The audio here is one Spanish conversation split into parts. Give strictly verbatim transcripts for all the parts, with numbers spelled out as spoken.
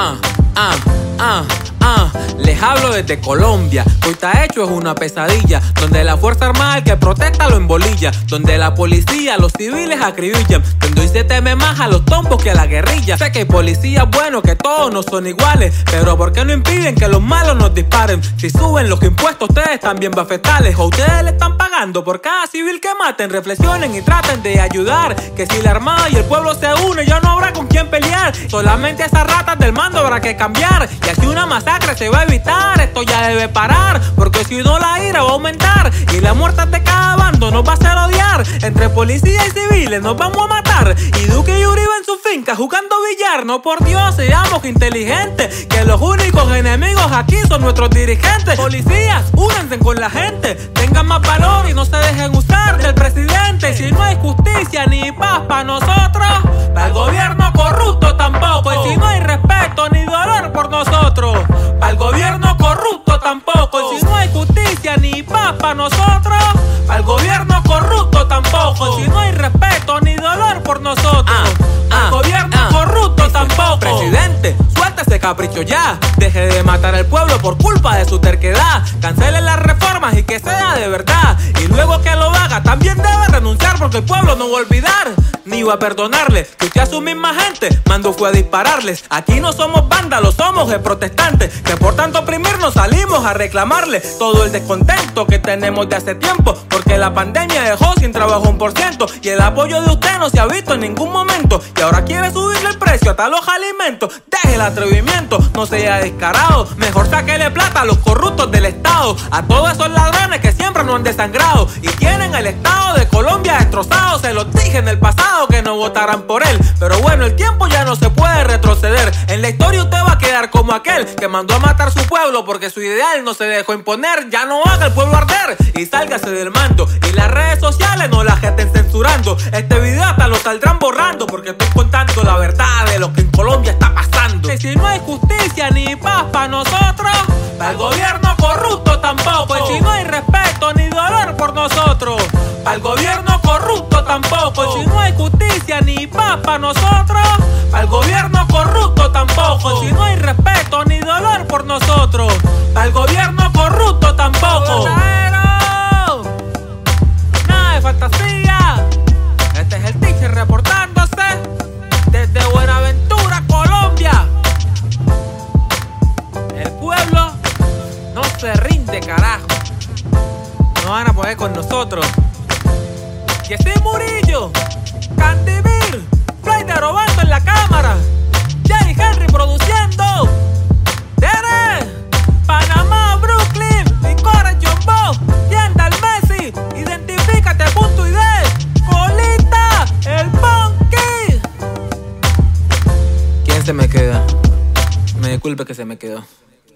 ah, ah, ah, ah. Les hablo desde Colombia, que hoy está hecho es una pesadilla, donde la fuerza armada el que protesta lo embolilla, donde la policía a los civiles acribillan, donde hoy se teme más a los tombos que a la guerrilla. Sé que hay policías buenos, que todos no son iguales, pero ¿por qué no impiden que los malos nos disparen? Si suben los impuestos ustedes también bafetales, o ustedes le están pagando por cada civil que maten. Reflexionen y traten de ayudar, que si la armada y el pueblo se unen ya no habrá con quién pelear. Solamente esas ratas del mando habrá que cambiar, y así una masacre se va a evitar. Esto ya debe parar, porque si no la ira va a aumentar, y la muerte de cada bando nos va a hacer odiar. Entre policías y civiles nos vamos a matar, y Duque y Uribe en su finca jugando billar. No, por Dios, seamos inteligentes, que los únicos enemigos aquí son nuestros dirigentes. Policías, únanse con la gente, tengan más valor y no se dejen usar del presidente. Y si no hay justicia ni paz para nosotros, para el gobierno corrupto tampoco. Y si no hay respeto ni dolor por nosotros, para el gobierno corrupto tampoco. Y si no hay justicia ni paz para nosotros, para el gobierno corrupto tampoco. Y si no hay respeto ni dolor por nosotros, ah, ah, al gobierno ah, corrupto dice, tampoco. Presidente, suelta ese capricho ya, deje de matar al pueblo por culpa de su terquedad. Cancele las reformas y que sea de verdad, y luego que lo haga también debe renunciar, porque el pueblo no va a olvidar ni va a perdonarle que usted a su misma gente mandó fue a dispararles. Aquí no somos vándalos, somos el protestantes, que por tanto oprimirnos salimos a reclamarle todo el descontento que tenemos de hace tiempo, porque la pandemia dejó sin trabajo un por ciento, y el apoyo de usted no se ha visto en ningún momento, y ahora quiere subirle el precio hasta los alimentos. Deje el atrevimiento, no sea descarado, mejor sáquele plata a los corruptos del Estado, a todos esos ladrones que siempre nos han desangrado y tienen el Estado de Colombia destrozado. Se los dije en el pasado que no votarán por él, pero bueno, el tiempo ya no se puede retroceder. En la historia usted va a quedar como aquel que mandó a matar su pueblo porque su ideal no se dejó imponer. Ya no haga el pueblo arder y sálgase del mando, y las redes sociales no las estén censurando. Este video hasta lo saldrán borrando, porque estoy contando la verdad de lo que en Colombia está pasando. Y si no hay justicia ni paz para nosotros, para el gobierno corrupto tampoco. Y si no hay respeto ni dolor por nosotros, para el gobierno corrupto tampoco. Y si no hay justicia ni paz para nosotros, para el gobierno corrupto tampoco. Y si no hay respeto ni dolor por nosotros, para el gobierno corrupto tampoco. Nada de fantasía. Este es el teacher reportándose desde Buenaventura, Colombia. El pueblo no se rinde, carajo. No van a poder con nosotros. Jessy Murillo, Candimir, Flight robando en la cámara, Jerry Henry produciendo, Tere, Panamá, Brooklyn, Licores, Jumbo, Tienda el Messi, identifícate, punto I D, Colita, el Monkey. ¿Quién se me queda? Me disculpe que se me quedó.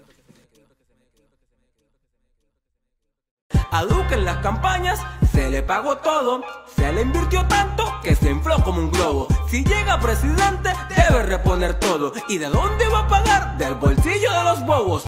A Duque en las campañas se le pagó todo, se le invirtió tanto que se infló como un globo. Si llega presidente debe reponer todo, ¿y de dónde va a pagar? Del bolsillo de los bobos.